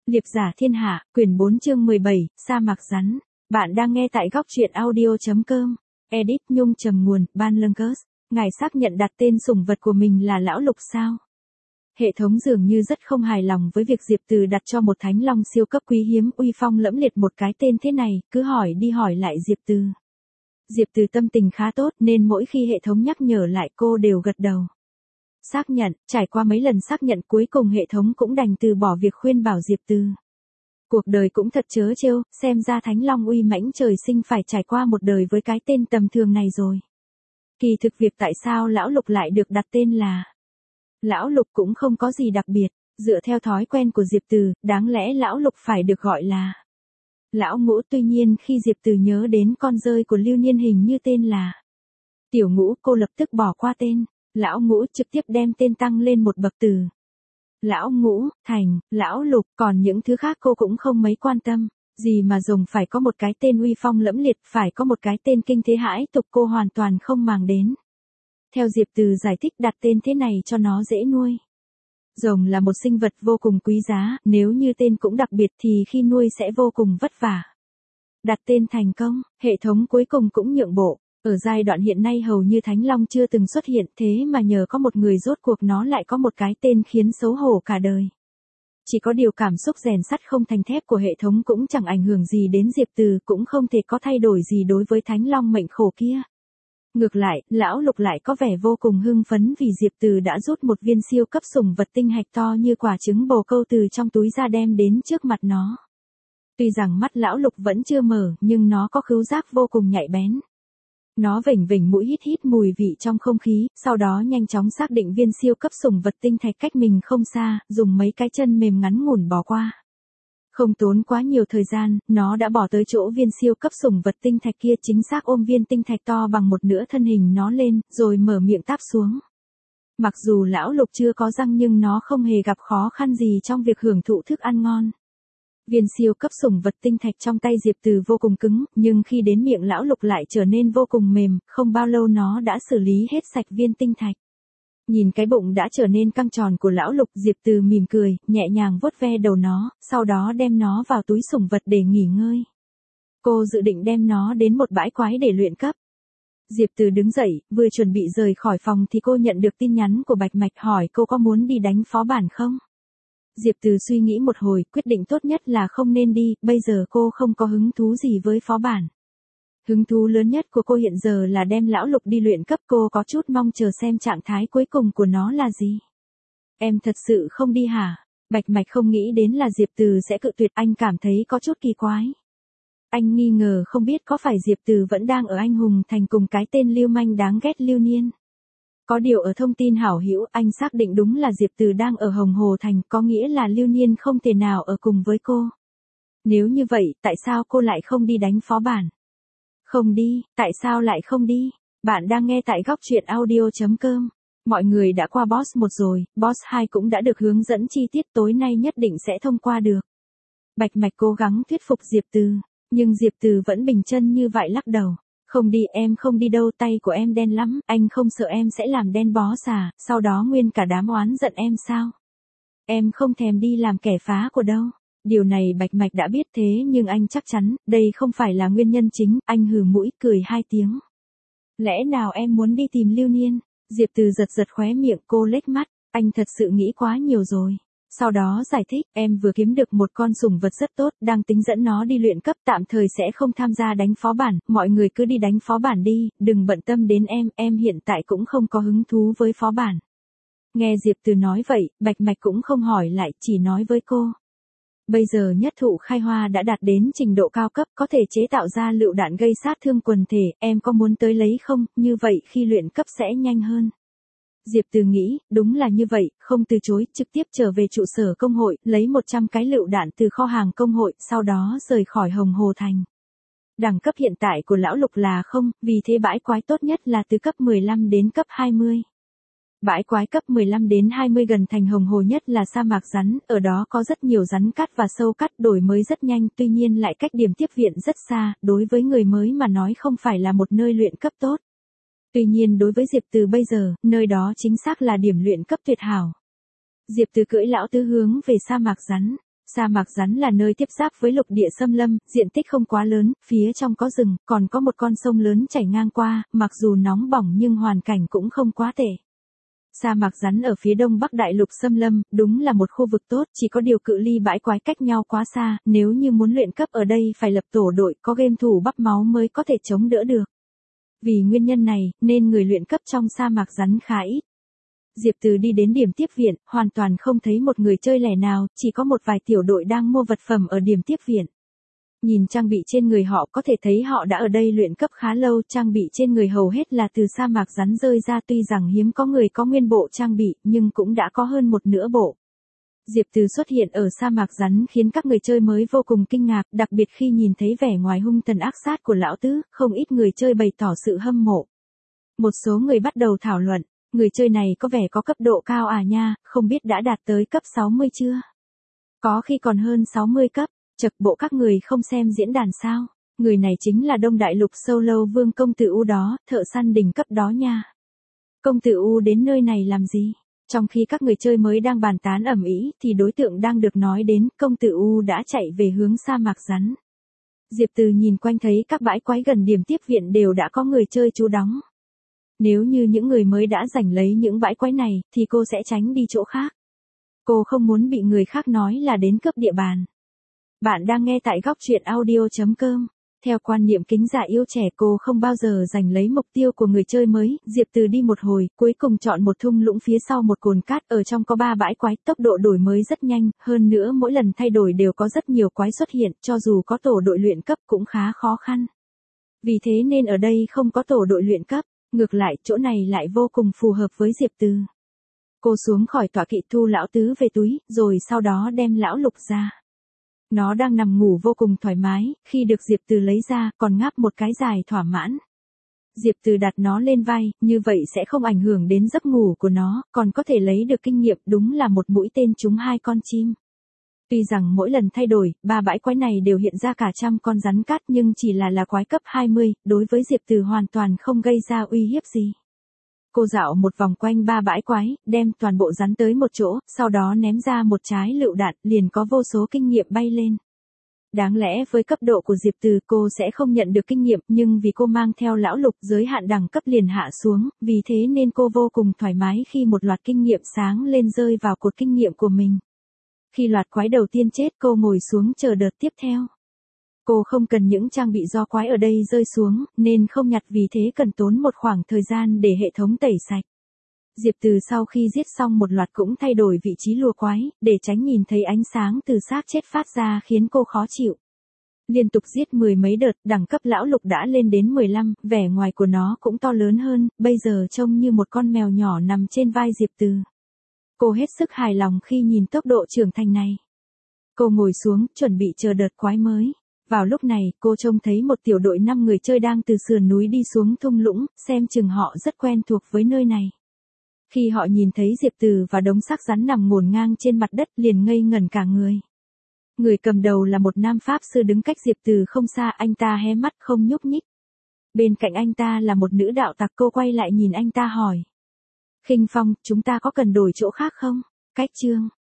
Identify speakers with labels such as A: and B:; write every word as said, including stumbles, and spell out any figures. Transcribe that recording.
A: Liệp giả thiên hạ, quyển bốn chương mười bảy, sa mạc rắn. Bạn đang nghe tại góc truyện audio chấm com. Edit Nhung trầm nguồn, Ban Lương Ngài xác nhận đặt tên sủng vật của mình là Lão Lục sao? Hệ thống dường như rất không hài lòng với việc Diệp Từ đặt cho một thánh long siêu cấp quý hiếm uy phong lẫm liệt một cái tên thế này, cứ hỏi đi hỏi lại Diệp Từ. Diệp Từ tâm tình khá tốt nên mỗi khi hệ thống nhắc nhở lại cô đều gật đầu. Xác nhận, trải qua mấy lần xác nhận cuối cùng hệ thống cũng đành từ bỏ việc khuyên bảo Diệp Từ. Cuộc đời cũng thật trớ trêu, xem ra thánh long uy mãnh trời sinh phải trải qua một đời với cái tên tầm thường này rồi. Kỳ thực việc tại sao Lão Lục lại được đặt tên là Lão Lục cũng không có gì đặc biệt, dựa theo thói quen của Diệp Từ, đáng lẽ Lão Lục phải được gọi là Lão Ngũ. Tuy nhiên khi Diệp Từ nhớ đến con dơi của Lưu Niên hình như tên là Tiểu Ngũ, cô lập tức bỏ qua tên Lão Ngũ, trực tiếp đem tên tăng lên một bậc từ Lão Ngũ, thành, Lão Lục, còn những thứ khác cô cũng không mấy quan tâm. Gì mà rồng phải có một cái tên uy phong lẫm liệt, phải có một cái tên kinh thế hãi tục, cô hoàn toàn không màng đến. Theo Diệp Từ giải thích, đặt tên thế này cho nó dễ nuôi. Rồng là một sinh vật vô cùng quý giá, nếu như tên cũng đặc biệt thì khi nuôi sẽ vô cùng vất vả. Đặt tên thành công, hệ thống cuối cùng cũng nhượng bộ. Ở giai đoạn hiện nay hầu như Thánh Long chưa từng xuất hiện, thế mà nhờ có một người rốt cuộc nó lại có một cái tên khiến xấu hổ cả đời. Chỉ có điều cảm xúc rèn sắt không thành thép của hệ thống cũng chẳng ảnh hưởng gì đến Diệp Từ, cũng không thể có thay đổi gì đối với Thánh Long mệnh khổ kia. Ngược lại, Lão Lục lại có vẻ vô cùng hưng phấn vì Diệp Từ đã rút một viên siêu cấp sủng vật tinh hạch to như quả trứng bồ câu từ trong túi ra đem đến trước mặt nó. Tuy rằng mắt Lão Lục vẫn chưa mở, nhưng nó có khứu giác vô cùng nhạy bén. Nó vểnh vểnh mũi hít hít mùi vị trong không khí, sau đó nhanh chóng xác định viên siêu cấp sủng vật tinh thạch cách mình không xa, dùng mấy cái chân mềm ngắn ngủn bò qua. Không tốn quá nhiều thời gian, nó đã bỏ tới chỗ viên siêu cấp sủng vật tinh thạch kia, chính xác ôm viên tinh thạch to bằng một nửa thân hình nó lên, rồi mở miệng táp xuống. Mặc dù Lão Lục chưa có răng nhưng nó không hề gặp khó khăn gì trong việc hưởng thụ thức ăn ngon. Viên siêu cấp sủng vật tinh thạch trong tay Diệp Từ vô cùng cứng, nhưng khi đến miệng Lão Lục lại trở nên vô cùng mềm, không bao lâu nó đã xử lý hết sạch viên tinh thạch. Nhìn cái bụng đã trở nên căng tròn của Lão Lục, Diệp Từ mỉm cười, nhẹ nhàng vuốt ve đầu nó, sau đó đem nó vào túi sủng vật để nghỉ ngơi. Cô dự định đem nó đến một bãi quái để luyện cấp. Diệp Từ đứng dậy, vừa chuẩn bị rời khỏi phòng thì cô nhận được tin nhắn của Bạch Mạch hỏi cô có muốn đi đánh phó bản không? Diệp Từ suy nghĩ một hồi, quyết định tốt nhất là không nên đi, bây giờ cô không có hứng thú gì với phó bản. Hứng thú lớn nhất của cô hiện giờ là đem Lão Lục đi luyện cấp, cô có chút mong chờ xem trạng thái cuối cùng của nó là gì. Em thật sự không đi hả? Bạch Mạch không nghĩ đến là Diệp Từ sẽ cự tuyệt, anh cảm thấy có chút kỳ quái. Anh nghi ngờ không biết có phải Diệp Từ vẫn đang ở Anh Hùng Thành cùng cái tên lưu manh đáng ghét Lưu Niên. Có điều ở thông tin hảo hữu, anh xác định đúng là Diệp Từ đang ở Hồng Hồ Thành, có nghĩa là Lưu Niên không thể nào ở cùng với cô. Nếu như vậy, tại sao cô lại không đi đánh phó bản? Không đi, tại sao lại không đi? Bạn đang nghe tại góc truyện audio chấm com. Mọi người đã qua boss một rồi, boss hai cũng đã được hướng dẫn chi tiết, tối nay nhất định sẽ thông qua được. Bạch Mạch cố gắng thuyết phục Diệp Từ, nhưng Diệp Từ vẫn bình chân như vậy lắc đầu. Không đi, em không đi đâu, tay của em đen lắm, anh không sợ em sẽ làm đen bó xà, sau đó nguyên cả đám oán giận em sao? Em không thèm đi làm kẻ phá của đâu. Điều này Bạch Mạch đã biết, thế nhưng anh chắc chắn, đây không phải là nguyên nhân chính, anh hừ mũi, cười hai tiếng. Lẽ nào em muốn đi tìm Lưu Niên? Diệp Từ giật giật khóe miệng, cô lếch mắt, anh thật sự nghĩ quá nhiều rồi. Sau đó giải thích, em vừa kiếm được một con sủng vật rất tốt, đang tính dẫn nó đi luyện cấp, tạm thời sẽ không tham gia đánh phó bản, mọi người cứ đi đánh phó bản đi, đừng bận tâm đến em, em hiện tại cũng không có hứng thú với phó bản. Nghe Diệp Từ nói vậy, Bạch Mạch cũng không hỏi lại, chỉ nói với cô. Bây giờ nhất thụ khai hoa đã đạt đến trình độ cao cấp, có thể chế tạo ra lựu đạn gây sát thương quần thể, em có muốn tới lấy không, như vậy khi luyện cấp sẽ nhanh hơn. Diệp Từ nghĩ, đúng là như vậy, không từ chối, trực tiếp trở về trụ sở công hội, lấy một trăm cái lựu đạn từ kho hàng công hội, sau đó rời khỏi Hồng Hồ Thành. Đẳng cấp hiện tại của Lão Lục là không, vì thế bãi quái tốt nhất là từ cấp mười lăm đến cấp hai mươi. Bãi quái cấp mười lăm đến hai mươi gần thành Hồng Hồ nhất là sa mạc rắn, ở đó có rất nhiều rắn cắt và sâu cắt, đổi mới rất nhanh, tuy nhiên lại cách điểm tiếp viện rất xa, đối với người mới mà nói không phải là một nơi luyện cấp tốt. Tuy nhiên đối với Diệp Từ bây giờ, nơi đó chính xác là điểm luyện cấp tuyệt hảo. Diệp Từ cưỡi Lão Tứ hướng về sa mạc rắn. Sa mạc rắn là nơi tiếp giáp với lục địa xâm lâm, diện tích không quá lớn, phía trong có rừng, còn có một con sông lớn chảy ngang qua, mặc dù nóng bỏng nhưng hoàn cảnh cũng không quá tệ. Sa mạc rắn ở phía đông bắc đại lục xâm lâm, đúng là một khu vực tốt, chỉ có điều cự ly bãi quái cách nhau quá xa, nếu như muốn luyện cấp ở đây phải lập tổ đội, có game thủ bắp máu mới có thể chống đỡ được. Vì nguyên nhân này, nên người luyện cấp trong sa mạc rắn khá ít. Diệp Từ đi đến điểm tiếp viện, hoàn toàn không thấy một người chơi lẻ nào, chỉ có một vài tiểu đội đang mua vật phẩm ở điểm tiếp viện. Nhìn trang bị trên người họ có thể thấy họ đã ở đây luyện cấp khá lâu, trang bị trên người hầu hết là từ sa mạc rắn rơi ra, tuy rằng hiếm có người có nguyên bộ trang bị, nhưng cũng đã có hơn một nửa bộ. Diệp Từ xuất hiện ở sa mạc rắn khiến các người chơi mới vô cùng kinh ngạc, đặc biệt khi nhìn thấy vẻ ngoài hung tàn ác sát của lão tứ, không ít người chơi bày tỏ sự hâm mộ. Một số người bắt đầu thảo luận, người chơi này có vẻ có cấp độ cao à nha, không biết đã đạt tới cấp sáu mươi chưa? Có khi còn hơn sáu mươi cấp. Chật, bộ các người không xem diễn đàn sao? Người này chính là Đông Đại Lục Solo Vương công tử U đó, thợ săn đỉnh cấp đó nha. Công tử U đến nơi này làm gì? Trong khi các người chơi mới đang bàn tán ầm ĩ, thì đối tượng đang được nói đến, công tử U đã chạy về hướng sa mạc rắn. Diệp Từ nhìn quanh thấy các bãi quái gần điểm tiếp viện đều đã có người chơi trú đóng. Nếu như những người mới đã giành lấy những bãi quái này, thì cô sẽ tránh đi chỗ khác. Cô không muốn bị người khác nói là đến cướp địa bàn. Bạn đang nghe tại góc truyện audio chấm com. Theo quan niệm kính giả yêu trẻ, cô không bao giờ giành lấy mục tiêu của người chơi mới. Diệp Từ đi một hồi, cuối cùng chọn một thung lũng phía sau một cồn cát, ở trong có ba bãi quái, tốc độ đổi mới rất nhanh, hơn nữa mỗi lần thay đổi đều có rất nhiều quái xuất hiện, cho dù có tổ đội luyện cấp cũng khá khó khăn. Vì thế nên ở đây không có tổ đội luyện cấp, ngược lại chỗ này lại vô cùng phù hợp với Diệp Từ. Cô xuống khỏi tọa kỵ thu lão tứ về túi, rồi sau đó đem lão lục ra. Nó đang nằm ngủ vô cùng thoải mái, khi được Diệp Từ lấy ra, còn ngáp một cái dài thỏa mãn. Diệp Từ đặt nó lên vai, như vậy sẽ không ảnh hưởng đến giấc ngủ của nó, còn có thể lấy được kinh nghiệm, đúng là một mũi tên trúng hai con chim. Tuy rằng mỗi lần thay đổi, ba bãi quái này đều hiện ra cả trăm con rắn cát nhưng chỉ là là quái cấp hai mươi, đối với Diệp Từ hoàn toàn không gây ra uy hiếp gì. Cô dạo một vòng quanh ba bãi quái, đem toàn bộ rắn tới một chỗ, sau đó ném ra một trái lựu đạn, liền có vô số kinh nghiệm bay lên. Đáng lẽ với cấp độ của Diệp Từ cô sẽ không nhận được kinh nghiệm, nhưng vì cô mang theo lão lục giới hạn đẳng cấp liền hạ xuống, vì thế nên cô vô cùng thoải mái khi một loạt kinh nghiệm sáng lên rơi vào cột kinh nghiệm của mình. Khi loạt quái đầu tiên chết, cô ngồi xuống chờ đợt tiếp theo. Cô không cần những trang bị do quái ở đây rơi xuống, nên không nhặt, vì thế cần tốn một khoảng thời gian để hệ thống tẩy sạch. Diệp Từ sau khi giết xong một loạt cũng thay đổi vị trí lùa quái, để tránh nhìn thấy ánh sáng từ xác chết phát ra khiến cô khó chịu. Liên tục giết mười mấy đợt, đẳng cấp lão lục đã lên đến mười lăm, vẻ ngoài của nó cũng to lớn hơn, bây giờ trông như một con mèo nhỏ nằm trên vai Diệp Từ. Cô hết sức hài lòng khi nhìn tốc độ trưởng thành này. Cô ngồi xuống, chuẩn bị chờ đợt quái mới. Vào lúc này, cô trông thấy một tiểu đội năm người chơi đang từ sườn núi đi xuống thung lũng, xem chừng họ rất quen thuộc với nơi này. Khi họ nhìn thấy Diệp Từ và đống xác rắn nằm ngổn ngang trên mặt đất, liền ngây ngẩn cả người. Người cầm đầu là một nam pháp sư đứng cách Diệp Từ không xa, anh ta hé mắt không nhúc nhích. Bên cạnh anh ta là một nữ đạo tặc, cô quay lại nhìn anh ta hỏi. Khinh Phong, chúng ta có cần đổi chỗ khác không? Cách chương.